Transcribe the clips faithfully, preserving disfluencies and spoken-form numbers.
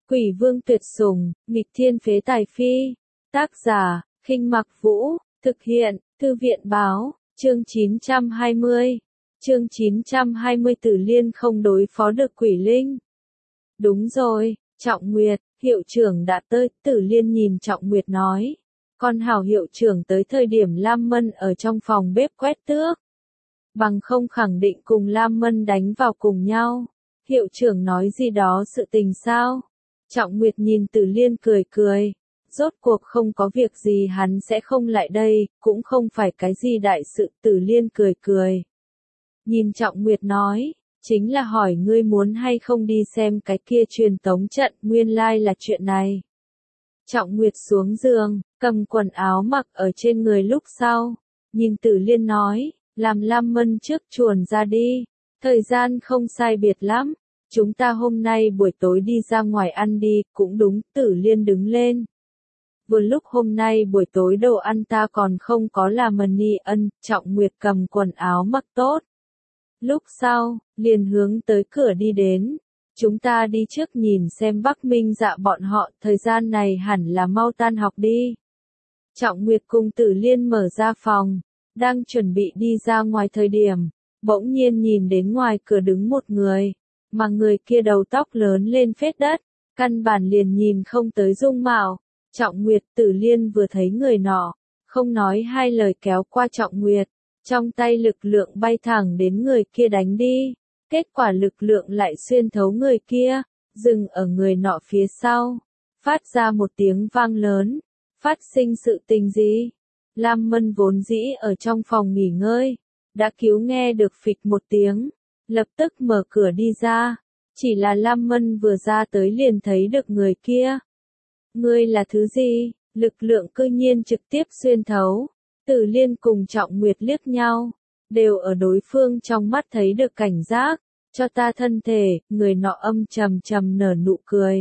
Quỷ vương tuyệt sủng, nghịch thiên phế tài phi. Tác giả, Khinh Mặc Vũ, thực hiện, Thư viện báo, chương chín trăm hai mươi. Chương chín trăm hai mươi Tử Liên không đối phó được quỷ linh. Đúng rồi, Trọng Nguyệt, hiệu trưởng đã tới, Tử Liên nhìn Trọng Nguyệt nói. Con hảo hiệu trưởng tới thời điểm Lam Mân ở trong phòng bếp quét tước. Bằng không khẳng định cùng Lam Mân đánh vào cùng nhau. Hiệu trưởng nói gì đó sự tình sao? Trọng Nguyệt nhìn Tử Liên cười cười. Rốt cuộc không có việc gì hắn sẽ không lại đây, cũng không phải cái gì đại sự. Tử Liên cười cười. Nhìn Trọng Nguyệt nói, chính là hỏi ngươi muốn hay không đi xem cái kia truyền tống trận, nguyên lai là chuyện này. Trọng Nguyệt xuống giường, cầm quần áo mặc ở trên người lúc sau, nhìn Tử Liên nói, làm Lam Mân trước chuồn ra đi, thời gian không sai biệt lắm, chúng ta hôm nay buổi tối đi ra ngoài ăn đi, cũng đúng. Tử Liên đứng lên. Vừa lúc hôm nay buổi tối đồ ăn ta còn không có làm mani ân, Trọng Nguyệt cầm quần áo mặc tốt. Lúc sau, liền hướng tới cửa đi đến. Chúng ta đi trước nhìn xem Bắc Minh Dạ bọn họ, thời gian này hẳn là mau tan học đi. Trọng Nguyệt cùng Tử Liên mở ra phòng, đang chuẩn bị đi ra ngoài thời điểm, bỗng nhiên nhìn đến ngoài cửa đứng một người, mà người kia đầu tóc lớn lên phết đất, căn bản liền nhìn không tới dung mạo. Trọng Nguyệt, Tử Liên vừa thấy người nọ, không nói hai lời kéo qua Trọng Nguyệt, trong tay lực lượng bay thẳng đến người kia đánh đi. Kết quả lực lượng lại xuyên thấu người kia, dừng ở người nọ phía sau, phát ra một tiếng vang lớn. Phát sinh sự tình gì? Lam Mân vốn dĩ ở trong phòng nghỉ ngơi, đã cứu nghe được phịch một tiếng, lập tức mở cửa đi ra. Chỉ là Lam Mân vừa ra tới liền thấy được người kia. Ngươi là thứ gì? Lực lượng cư nhiên trực tiếp xuyên thấu. Tử Liên cùng Trọng Nguyệt liếc nhau, đều ở đối phương trong mắt thấy được cảnh giác. Cho ta thân thể, người nọ âm trầm trầm nở nụ cười.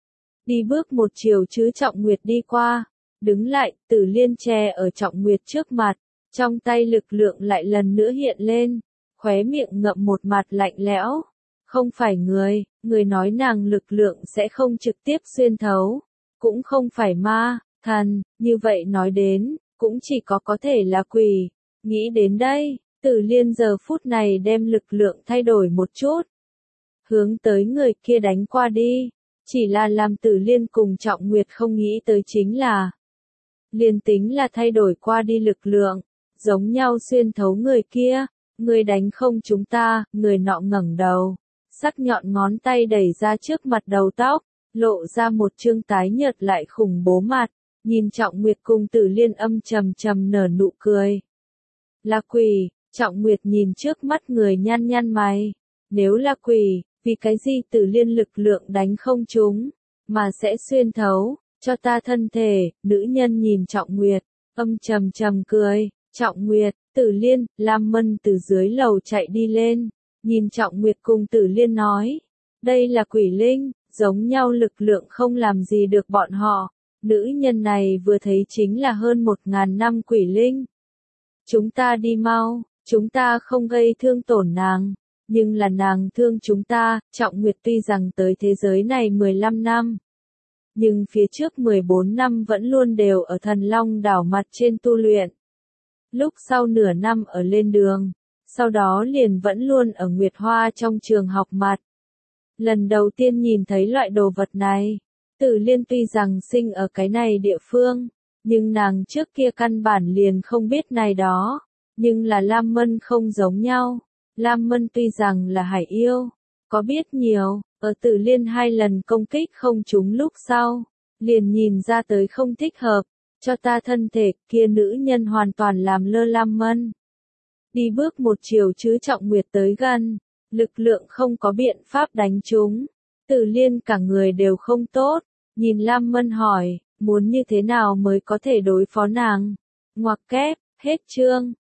Đi bước một chiều chứ Trọng Nguyệt đi qua, đứng lại, Tử Liên che ở Trọng Nguyệt trước mặt, trong tay lực lượng lại lần nữa hiện lên, khóe miệng ngậm một mặt lạnh lẽo. Không phải người, người nói nàng lực lượng sẽ không trực tiếp xuyên thấu, cũng không phải ma, thần, như vậy nói đến, cũng chỉ có có thể là quỷ. Nghĩ đến đây, Tử Liên giờ phút này đem lực lượng thay đổi một chút, hướng tới người kia đánh qua đi. Chỉ là làm Tử Liên cùng Trọng Nguyệt không nghĩ tới chính là, liền tính là thay đổi qua đi lực lượng, giống nhau xuyên thấu người kia, người đánh không chúng ta. Người nọ ngẩng đầu, sắc nhọn ngón tay đẩy ra trước mặt đầu tóc, lộ ra một trương tái nhợt lại khủng bố mặt, nhìn Trọng Nguyệt cùng Tử Liên âm trầm trầm nở nụ cười. Là quỷ. Trọng Nguyệt nhìn trước mắt người nhăn nhăn mày. Nếu là quỷ, vì cái gì Tử Liên lực lượng đánh không trúng, mà sẽ xuyên thấu, cho ta thân thể. Nữ nhân nhìn Trọng Nguyệt, âm trầm trầm cười. Trọng Nguyệt, Tử Liên, Lam Mân từ dưới lầu chạy đi lên, nhìn Trọng Nguyệt cùng Tử Liên nói, đây là quỷ linh, giống nhau lực lượng không làm gì được bọn họ. Nữ nhân này vừa thấy chính là hơn một ngàn năm quỷ linh. Chúng ta đi mau. Chúng ta không gây thương tổn nàng, nhưng là nàng thương chúng ta. Trọng Nguyệt tuy rằng tới thế giới này mười lăm năm, nhưng phía trước mười bốn năm vẫn luôn đều ở Thần Long đảo mặt trên tu luyện. Lúc sau nửa năm ở lên đường, sau đó liền vẫn luôn ở Nguyệt Hoa trong trường học mặt. Lần đầu tiên nhìn thấy loại đồ vật này, Tử Liên tuy rằng sinh ở cái này địa phương, nhưng nàng trước kia căn bản liền không biết này đó. Nhưng là Lam Mân không giống nhau. Lam Mân tuy rằng là hải yêu, có biết nhiều, ở Tử Liên hai lần công kích không trúng lúc sau, liền nhìn ra tới không thích hợp, cho ta thân thể. Kia nữ nhân hoàn toàn làm lơ Lam Mân. Đi bước một chiều chứ Trọng Nguyệt tới gần, lực lượng không có biện pháp đánh trúng. Tử Liên cả người đều không tốt, nhìn Lam Mân hỏi, muốn như thế nào mới có thể đối phó nàng? Ngoặc kép, hết chương.